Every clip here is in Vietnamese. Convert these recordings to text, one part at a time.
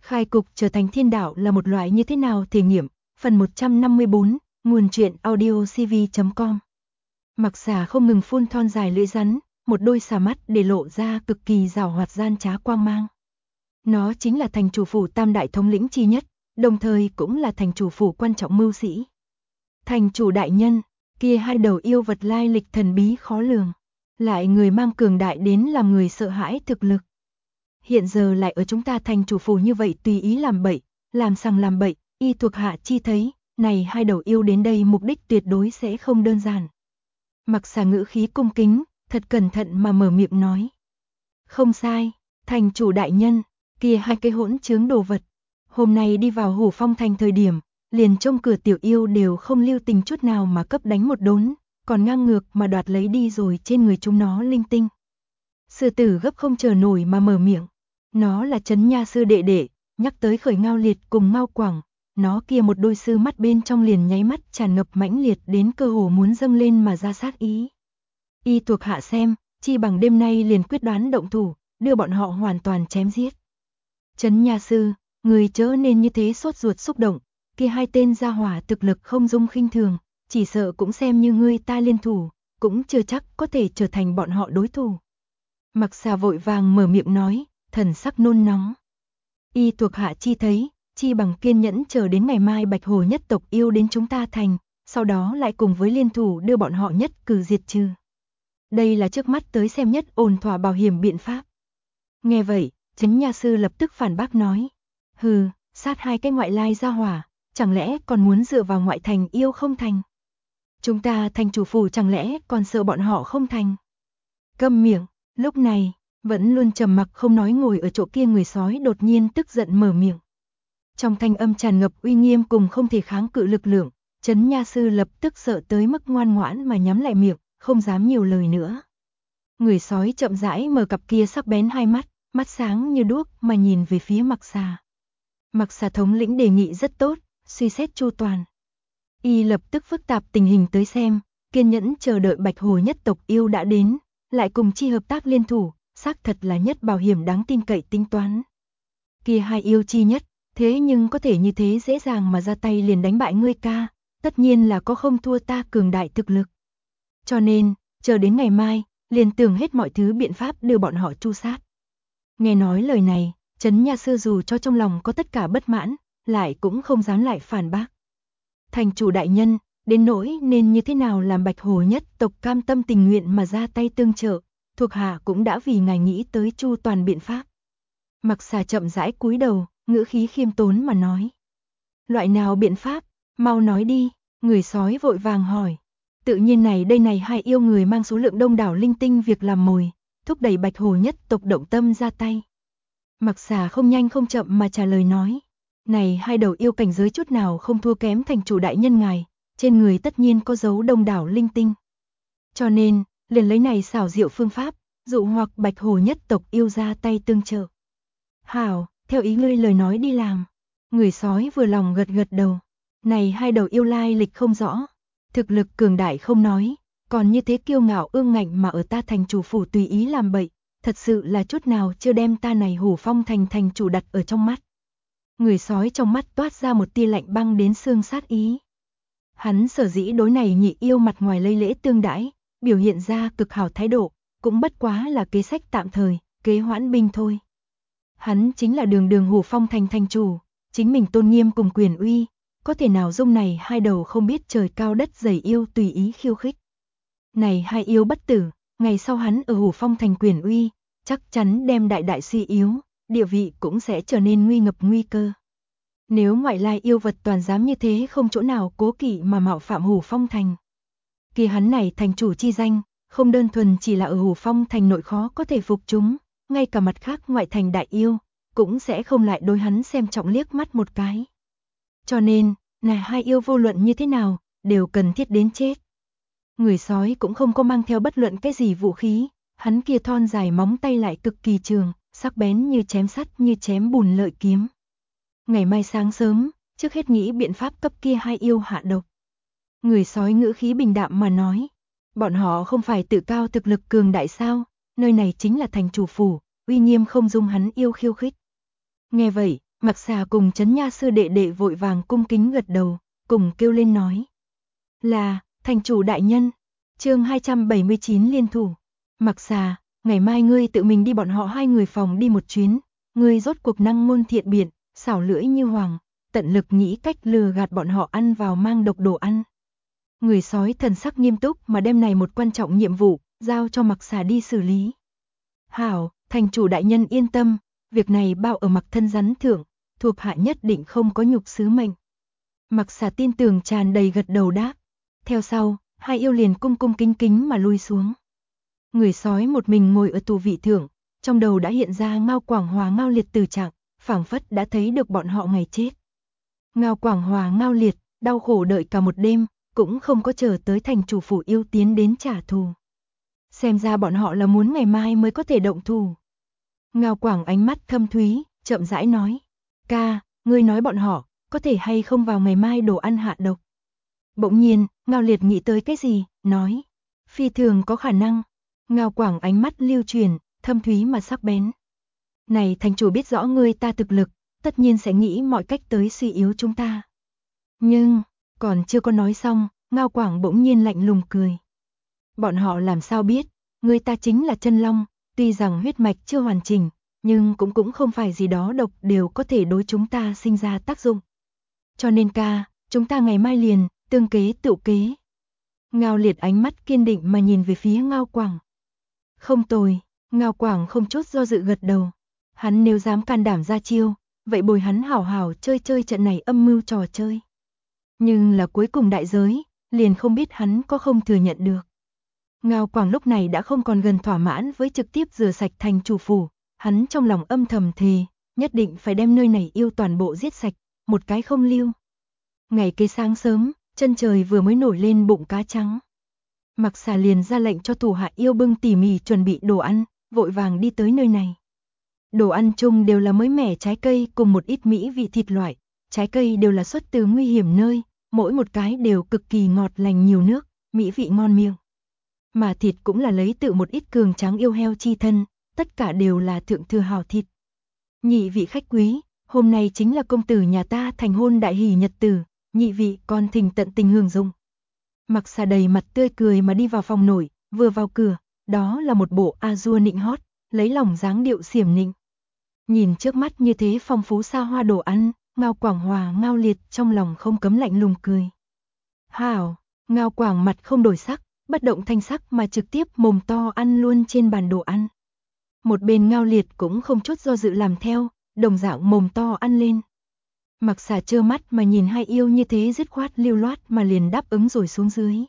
Khai cục trở thành thiên đạo là một loại như thế nào thể nghiệm, phần 154, nguồn truyện audiocv.com. Mặc Xà không ngừng phun thon dài lưỡi rắn, một đôi xà mắt để lộ ra cực kỳ giảo hoạt gian trá quang mang. Nó chính là thành chủ phủ tam đại thống lĩnh chi nhất, đồng thời cũng là thành chủ phủ quan trọng mưu sĩ. Thành chủ đại nhân, kia hai đầu yêu vật lai lịch thần bí khó lường, lại người mang cường đại đến làm người sợ hãi thực lực. Hiện giờ lại ở chúng ta thành chủ phủ như vậy tùy ý làm bậy, làm sằng làm bậy, y thuộc hạ chi thấy, này hai đầu yêu đến đây mục đích tuyệt đối sẽ không đơn giản. Mặc Xà ngữ khí cung kính, thật cẩn thận mà mở miệng nói. Không sai, thành chủ đại nhân, kia hai cái hỗn chướng đồ vật. Hôm nay đi vào Hủ Phong thành thời điểm, liền trong cửa tiểu yêu đều không lưu tình chút nào mà cấp đánh một đốn, còn ngang ngược mà đoạt lấy đi rồi trên người chúng nó linh tinh. Sư tử gấp không chờ nổi mà mở miệng. Nó là Trấn Nha sư đệ đệ, nhắc tới Khởi Ngao Liệt cùng Ngao Quảng, nó kia một đôi sư mắt bên trong liền nháy mắt tràn ngập mãnh liệt đến cơ hồ muốn dâng lên mà ra sát ý. Y thuộc hạ xem, chi bằng đêm nay liền quyết đoán động thủ, đưa bọn họ hoàn toàn chém giết. Trấn Nha sư, người chớ nên như thế sốt ruột xúc động, kia hai tên gia hỏa thực lực không dung khinh thường, chỉ sợ cũng xem như ngươi ta liên thủ, cũng chưa chắc có thể trở thành bọn họ đối thủ. Mặc Xà vội vàng mở miệng nói, thần sắc nôn nóng. Y thuộc hạ chi thấy, chi bằng kiên nhẫn chờ đến ngày mai Bạch Hồ nhất tộc yêu đến chúng ta thành, sau đó lại cùng với liên thủ đưa bọn họ nhất cử diệt trừ. Đây là trước mắt tới xem nhất ổn thỏa bảo hiểm biện pháp. Nghe vậy, Trấn Nha sư lập tức phản bác nói. Hừ, sát hai cái ngoại lai gia hỏa, chẳng lẽ còn muốn dựa vào ngoại thành yêu không thành? Chúng ta thành chủ phủ chẳng lẽ còn sợ bọn họ không thành? Câm miệng, lúc này, vẫn luôn trầm mặc không nói ngồi ở chỗ kia người sói đột nhiên tức giận mở miệng. Trong thanh âm tràn ngập uy nghiêm cùng không thể kháng cự lực lượng, Trấn Nha sư lập tức sợ tới mức ngoan ngoãn mà nhắm lại miệng, không dám nhiều lời nữa. Người sói chậm rãi mở cặp kia sắc bén hai mắt, mắt sáng như đuốc mà nhìn về phía Mặc Xà. Mặc Xà thống lĩnh đề nghị rất tốt, suy xét chu toàn. Y lập tức phức tạp tình hình tới xem, kiên nhẫn chờ đợi Bạch Hồ nhất tộc yêu đã đến, lại cùng chi hợp tác liên thủ, xác thật là nhất bảo hiểm đáng tin cậy tính toán. Kia hai yêu chi nhất, thế nhưng có thể như thế dễ dàng mà ra tay liền đánh bại ngươi ca, tất nhiên là có không thua ta cường đại thực lực. Cho nên, chờ đến ngày mai, liền tưởng hết mọi thứ biện pháp đưa bọn họ tru sát. Nghe nói lời này, Trấn Nha sư dù cho trong lòng có tất cả bất mãn, lại cũng không dám lại phản bác. Thành chủ đại nhân, đến nỗi nên như thế nào làm Bạch Hồ nhất tộc cam tâm tình nguyện mà ra tay tương trợ, thuộc hạ cũng đã vì ngài nghĩ tới chu toàn biện pháp. Mặc Xà chậm rãi cúi đầu, ngữ khí khiêm tốn mà nói. Loại nào biện pháp, mau nói đi, người sói vội vàng hỏi. Tự nhiên này hai yêu người mang số lượng đông đảo linh tinh việc làm mồi, thúc đẩy Bạch Hồ nhất tộc động tâm ra tay. Mặc Xà không nhanh không chậm mà trả lời nói. Này hai đầu yêu cảnh giới chút nào không thua kém thành chủ đại nhân ngài, trên người tất nhiên có dấu đông đảo linh tinh. Cho nên, liền lấy này xảo diệu phương pháp, dụ hoặc Bạch Hồ nhất tộc yêu ra tay tương trợ. Hảo, theo ý ngươi lời nói đi làm. Người sói vừa lòng gật gật đầu. Này hai đầu yêu lai lịch không rõ, thực lực cường đại không nói, còn như thế kiêu ngạo ương ngạnh mà ở ta thành chủ phủ tùy ý làm bậy, thật sự là chút nào chưa đem ta này Hủ Phong thành thành chủ đặt ở trong mắt. Người sói trong mắt toát ra một tia lạnh băng đến xương sát ý. Hắn sở dĩ đối này nhị yêu mặt ngoài lây lễ tương đãi, biểu hiện ra cực hảo thái độ, cũng bất quá là kế sách tạm thời, kế hoãn binh thôi. Hắn chính là đường Hủ Phong thành thành chủ, chính mình tôn nghiêm cùng quyền uy, có thể nào dung này hai đầu không biết trời cao đất dày yêu tùy ý khiêu khích. Này hai yêu bất tử, ngày sau hắn ở Hủ Phong thành quyền uy, chắc chắn đem đại suy yếu, địa vị cũng sẽ trở nên nguy ngập nguy cơ. Nếu ngoại lai yêu vật toàn dám như thế không chỗ nào cố kỵ mà mạo phạm Hủ Phong thành. Kia hắn này thành chủ chi danh, không đơn thuần chỉ là ở Hủ Phong thành nội khó có thể phục chúng, ngay cả mặt khác ngoại thành đại yêu, cũng sẽ không lại đối hắn xem trọng liếc mắt một cái. Cho nên, này hai yêu vô luận như thế nào, đều cần thiết đến chết. Người sói cũng không có mang theo bất luận cái gì vũ khí, hắn kia thon dài móng tay lại cực kỳ trường, sắc bén như chém sắt như chém bùn lợi kiếm. Ngày mai sáng sớm, trước hết nghĩ biện pháp cấp kia hai yêu hạ độc. Người sói ngữ khí bình đạm mà nói, bọn họ không phải tự cao thực lực cường đại sao, nơi này chính là thành chủ phủ, uy nghiêm không dung hắn yêu khiêu khích. Nghe vậy, Mặc Xà cùng Trấn Nha sư đệ đệ vội vàng cung kính gật đầu, cùng kêu lên nói. Là, thành chủ đại nhân. Chương 279 liên thủ. Mặc Xà, ngày mai ngươi tự mình đi bọn họ hai người phòng đi một chuyến, ngươi rốt cuộc năng ngôn thiện biện, xảo lưỡi như hoàng, tận lực nghĩ cách lừa gạt bọn họ ăn vào mang độc đồ ăn. Người sói thần sắc nghiêm túc mà đem này một quan trọng nhiệm vụ, giao cho Mặc Xà đi xử lý. Hảo, thành chủ đại nhân yên tâm, việc này bao ở Mặc thân rắn thượng, thuộc hạ nhất định không có nhục sứ mệnh. Mặc Xà tin tưởng tràn đầy gật đầu đáp. Theo sau, hai yêu liền cung cung kính kính mà lui xuống. Người sói một mình ngồi ở tù vị thượng, trong đầu đã hiện ra Ngao Quảng Hòa Ngao Liệt từ trạng, phảng phất đã thấy được bọn họ ngày chết. Ngao Quảng Hòa Ngao Liệt, đau khổ đợi cả một đêm, cũng không có chờ tới thành chủ phủ yêu tiến đến trả thù. Xem ra bọn họ là muốn ngày mai mới có thể động thủ. Ngao Quảng ánh mắt thâm thúy, chậm rãi nói. Ca, ngươi nói bọn họ, có thể hay không vào ngày mai đồ ăn hạ độc. Bỗng nhiên, Ngao Liệt nghĩ tới cái gì, nói. Phi thường có khả năng. Ngao Quảng ánh mắt lưu truyền, thâm thúy mà sắc bén. Này thành chủ biết rõ ngươi ta thực lực, tất nhiên sẽ nghĩ mọi cách tới suy yếu chúng ta. Nhưng, còn chưa có nói xong, Ngao Quảng bỗng nhiên lạnh lùng cười. Bọn họ làm sao biết, ngươi ta chính là chân long, tuy rằng huyết mạch chưa hoàn chỉnh, nhưng cũng không phải gì đó độc đều có thể đối chúng ta sinh ra tác dụng. Cho nên ca, chúng ta ngày mai liền, tương kế tựu kế. Ngao Liệt ánh mắt kiên định mà nhìn về phía Ngao Quảng. Không tồi, Ngao Quảng không chút do dự gật đầu. Hắn nếu dám can đảm ra chiêu, vậy bồi hắn hảo hảo chơi chơi trận này âm mưu trò chơi. Nhưng là cuối cùng đại giới, liền không biết hắn có không thừa nhận được. Ngao Quảng lúc này đã không còn gần thỏa mãn với trực tiếp rửa sạch thành chủ phủ, hắn trong lòng âm thầm thề, nhất định phải đem nơi này yêu toàn bộ giết sạch, một cái không lưu. Ngày kế sáng sớm, chân trời vừa mới nổi lên bụng cá trắng. Mặc Xà liền ra lệnh cho thủ hạ yêu bưng tỉ mỉ chuẩn bị đồ ăn, vội vàng đi tới nơi này. Đồ ăn chung đều là mới mẻ trái cây cùng một ít mỹ vị thịt loại, trái cây đều là xuất từ nguy hiểm nơi, mỗi một cái đều cực kỳ ngọt lành nhiều nước, mỹ vị ngon miệng. Mà thịt cũng là lấy từ một ít cường tráng yêu heo chi thân, tất cả đều là thượng thừa hảo thịt. Nhị vị khách quý, hôm nay chính là công tử nhà ta thành hôn đại hỷ nhật tử, nhị vị còn thỉnh tận tình hưởng dụng. Mặc Xà đầy mặt tươi cười mà đi vào phòng nổi, vừa vào cửa, đó là một bộ a-dua nịnh hót, lấy lòng dáng điệu xiểm nịnh. Nhìn trước mắt như thế phong phú xa hoa đồ ăn, Ngao Quảng Hòa Ngao Liệt trong lòng không cấm lạnh lùng cười. Hảo, Ngao Quảng mặt không đổi sắc, bất động thanh sắc mà trực tiếp mồm to ăn luôn trên bàn đồ ăn. Một bên Ngao Liệt cũng không chút do dự làm theo, đồng dạng mồm to ăn lên. Mặc Xà trơ mắt mà nhìn hai yêu như thế dứt khoát lưu loát mà liền đáp ứng rồi xuống dưới.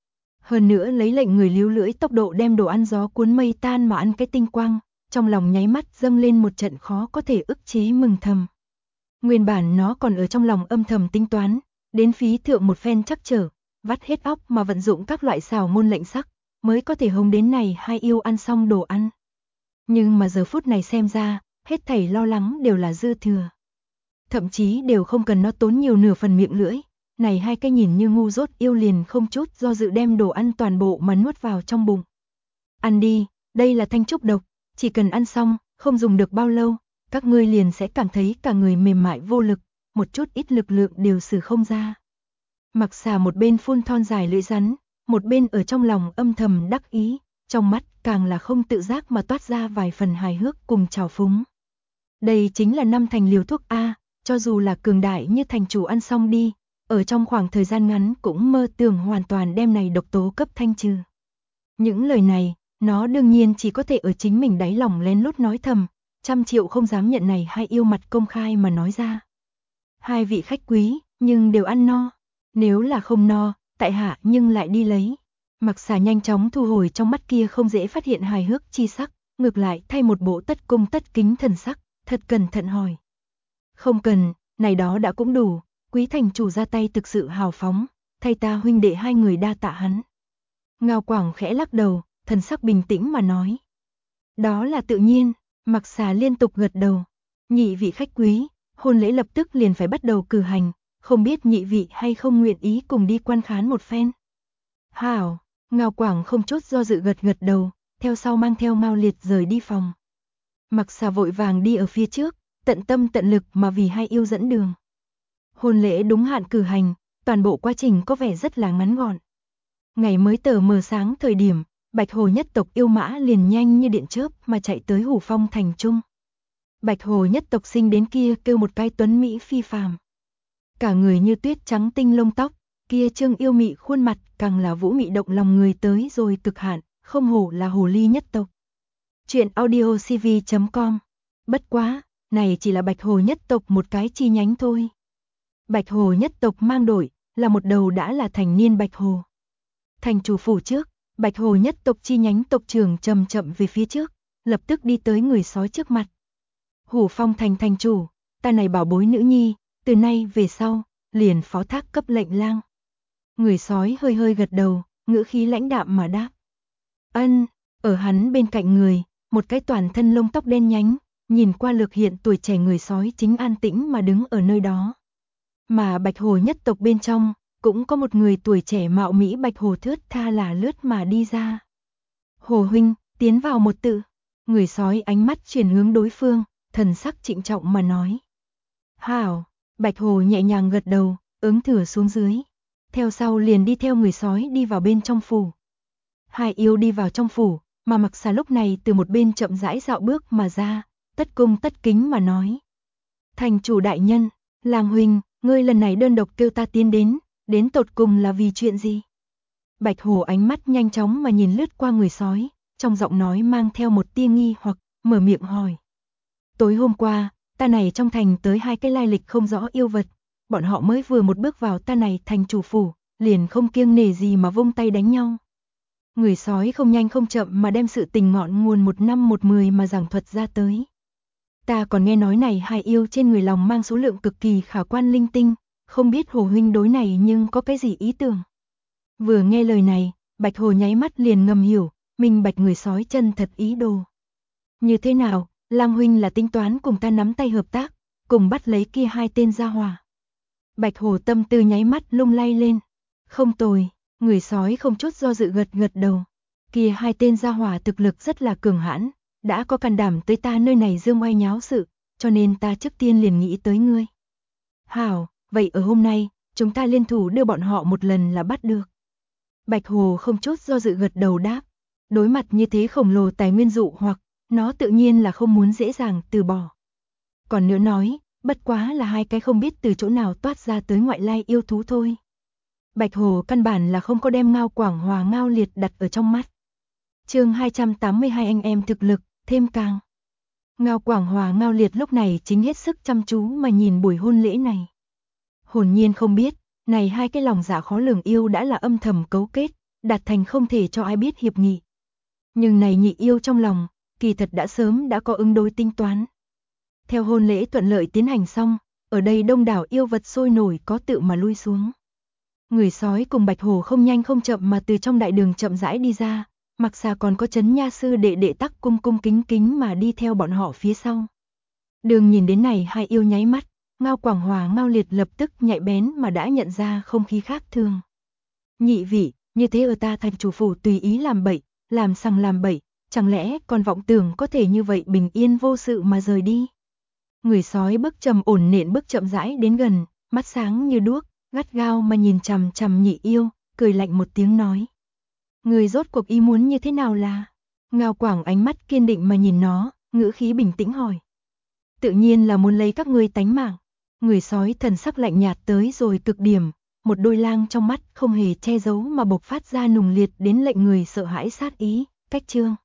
Hơn nữa lấy lệnh người líu lưỡi tốc độ đem đồ ăn gió cuốn mây tan mà ăn cái tinh quang, trong lòng nháy mắt dâng lên một trận khó có thể ức chế mừng thầm. Nguyên bản nó còn ở trong lòng âm thầm tính toán, đến phí thượng một phen chắc trở, vắt hết óc mà vận dụng các loại xảo ngôn lệnh sắc, mới có thể hống đến này hai yêu ăn xong đồ ăn. Nhưng mà giờ phút này xem ra, hết thảy lo lắng đều là dư thừa. Thậm chí đều không cần nó tốn nhiều nửa phần miệng lưỡi, này hai cái nhìn như ngu dốt yêu liền không chút do dự đem đồ ăn toàn bộ mà nuốt vào trong bụng. Ăn đi, đây là thanh trúc độc, chỉ cần ăn xong, không dùng được bao lâu, các ngươi liền sẽ cảm thấy cả người mềm mại vô lực, một chút ít lực lượng đều sử không ra. Mặc Xà một bên phun thon dài lưỡi rắn, một bên ở trong lòng âm thầm đắc ý, trong mắt càng là không tự giác mà toát ra vài phần hài hước cùng trào phúng. Đây chính là 5 thành liều thuốc A, cho dù là cường đại như thành chủ ăn xong đi, ở trong khoảng thời gian ngắn cũng mơ tưởng hoàn toàn đem này độc tố cấp thanh trừ. Những lời này, nó đương nhiên chỉ có thể ở chính mình đáy lòng lén lút nói thầm, trăm triệu không dám nhận này hai yêu mặt công khai mà nói ra. Hai vị khách quý, nhưng đều ăn no. Nếu là không no, tại hạ nhưng lại đi lấy. Mặc Xà nhanh chóng thu hồi trong mắt kia không dễ phát hiện hài hước chi sắc, ngược lại thay một bộ tất cung tất kính thần sắc, thật cẩn thận hỏi. Không cần, này đó đã cũng đủ, quý thành chủ ra tay thực sự hào phóng, thay ta huynh đệ hai người đa tạ hắn. Ngao Quảng khẽ lắc đầu, thần sắc bình tĩnh mà nói. Đó là tự nhiên, Mặc Xà liên tục gật đầu. Nhị vị khách quý, hôn lễ lập tức liền phải bắt đầu cử hành, không biết nhị vị hay không nguyện ý cùng đi quan khán một phen. Hảo, Ngao Quảng không chút do dự gật gật đầu, theo sau mang theo Ngao Liệt rời đi phòng. Mặc Xà vội vàng đi ở phía trước, tận tâm tận lực mà vì hai yêu dẫn đường. Hôn lễ đúng hạn cử hành, toàn bộ quá trình có vẻ rất là ngắn gọn. Ngày mới tờ mờ sáng thời điểm, Bạch Hồ nhất tộc yêu mã liền nhanh như điện chớp mà chạy tới Hủ Phong thành trung. Bạch Hồ nhất tộc sinh đến kia kêu một cái tuấn mỹ phi phàm. Cả người như tuyết trắng tinh lông tóc, kia trương yêu mị khuôn mặt càng là vũ mị động lòng người tới rồi cực hạn, không hổ là hồ ly nhất tộc. Chuyện audio cv.com. Bất quá, này chỉ là Bạch Hồ nhất tộc một cái chi nhánh thôi. Bạch Hồ nhất tộc mang đội là một đầu đã là thành niên Bạch Hồ. Thành chủ phủ trước, Bạch Hồ nhất tộc chi nhánh tộc trưởng chậm chậm về phía trước, lập tức đi tới người sói trước mặt. Hủ Phong thành thành chủ, ta này bảo bối nữ nhi, từ nay về sau, liền phó thác cấp lệnh lang. Người sói hơi hơi gật đầu, ngữ khí lãnh đạm mà đáp. Ân, ở hắn bên cạnh người, một cái toàn thân lông tóc đen nhánh, nhìn qua lược hiện tuổi trẻ người sói chính an tĩnh mà đứng ở nơi đó. Mà Bạch Hồ nhất tộc bên trong, cũng có một người tuổi trẻ mạo mỹ Bạch Hồ thướt tha là lướt mà đi ra. Hồ huynh, tiến vào một tự. Người sói ánh mắt chuyển hướng đối phương, thần sắc trịnh trọng mà nói. Hảo, Bạch Hồ nhẹ nhàng gật đầu, ứng thửa xuống dưới. Theo sau liền đi theo người sói đi vào bên trong phủ. Hai yêu đi vào trong phủ, mà Mặc Xà lúc này từ một bên chậm rãi dạo bước mà ra, tất cung tất kính mà nói. Thành chủ đại nhân, lang huynh, ngươi lần này đơn độc kêu ta tiến đến tột cùng là vì chuyện gì? Bạch Hồ ánh mắt nhanh chóng mà nhìn lướt qua người sói, trong giọng nói mang theo một tia nghi hoặc, mở miệng hỏi. Tối hôm qua, ta này trong thành tới hai cái lai lịch không rõ yêu vật, bọn họ mới vừa một bước vào ta này thành chủ phủ, liền không kiêng nể gì mà vung tay đánh nhau. Người sói không nhanh không chậm mà đem sự tình ngọn nguồn một năm một mười mà giảng thuật ra tới. Ta còn nghe nói này hai yêu trên người lòng mang số lượng cực kỳ khả quan linh tinh, không biết Hồ huynh đối này nhưng có cái gì ý tưởng. Vừa nghe lời này, Bạch Hồ nháy mắt liền ngầm hiểu, minh bạch người sói chân thật ý đồ. Như thế nào, lang huynh là tính toán cùng ta nắm tay hợp tác, cùng bắt lấy kia hai tên gia hỏa. Bạch Hồ tâm tư nháy mắt lung lay lên. Không tồi, người sói không chút do dự gật gật đầu. Kia hai tên gia hỏa thực lực rất là cường hãn, đã có can đảm tới ta nơi này dương oai nháo sự, cho nên ta trước tiên liền nghĩ tới ngươi. Hảo, vậy ở hôm nay, chúng ta liên thủ đưa bọn họ một lần là bắt được. Bạch Hồ không chút do dự gật đầu đáp. Đối mặt như thế khổng lồ tài nguyên dụ hoặc, nó tự nhiên là không muốn dễ dàng từ bỏ. Còn nữa nói, bất quá là hai cái không biết từ chỗ nào toát ra tới ngoại lai yêu thú thôi. Bạch Hồ căn bản là không có đem Ngao Quảng Hòa Ngao Liệt đặt ở trong mắt. Chương 282 anh em thực lực, thêm càng. Ngao Quảng Hòa Ngao Liệt lúc này chính hết sức chăm chú mà nhìn buổi hôn lễ này. Hồn nhiên không biết, này hai cái lòng dạ khó lường yêu đã là âm thầm cấu kết, đạt thành không thể cho ai biết hiệp nghị. Nhưng này nhị yêu trong lòng, kỳ thật đã sớm đã có ứng đối tính toán. Theo hôn lễ thuận lợi tiến hành xong, ở đây đông đảo yêu vật sôi nổi có tự mà lui xuống. Người sói cùng Bạch Hồ không nhanh không chậm mà từ trong đại đường chậm rãi đi ra, Mặc Xà còn có Chấn Nha sư đệ đệ Tắc cung cung kính kính mà đi theo bọn họ phía sau. Đường nhìn đến này hai yêu nháy mắt, Ngao Quảng Hòa Ngao Liệt lập tức nhạy bén mà đã nhận ra không khí khác thường. Nhị vị, như thế ở ta thành chủ phủ tùy ý làm bậy, làm sằng làm bậy, chẳng lẽ còn vọng tưởng có thể như vậy bình yên vô sự mà rời đi. Người sói bước trầm ổn nện bước chậm rãi đến gần, mắt sáng như đuốc, gắt gao mà nhìn chằm chằm nhị yêu, cười lạnh một tiếng nói. Người rốt cuộc ý muốn như thế nào là? Ngao Quảng ánh mắt kiên định mà nhìn nó, ngữ khí bình tĩnh hỏi. Tự nhiên là muốn lấy các ngươi tánh mạng. Người sói thần sắc lạnh nhạt tới rồi cực điểm, một đôi lang trong mắt không hề che giấu mà bộc phát ra nùng liệt đến lệnh người sợ hãi sát ý, cách chương.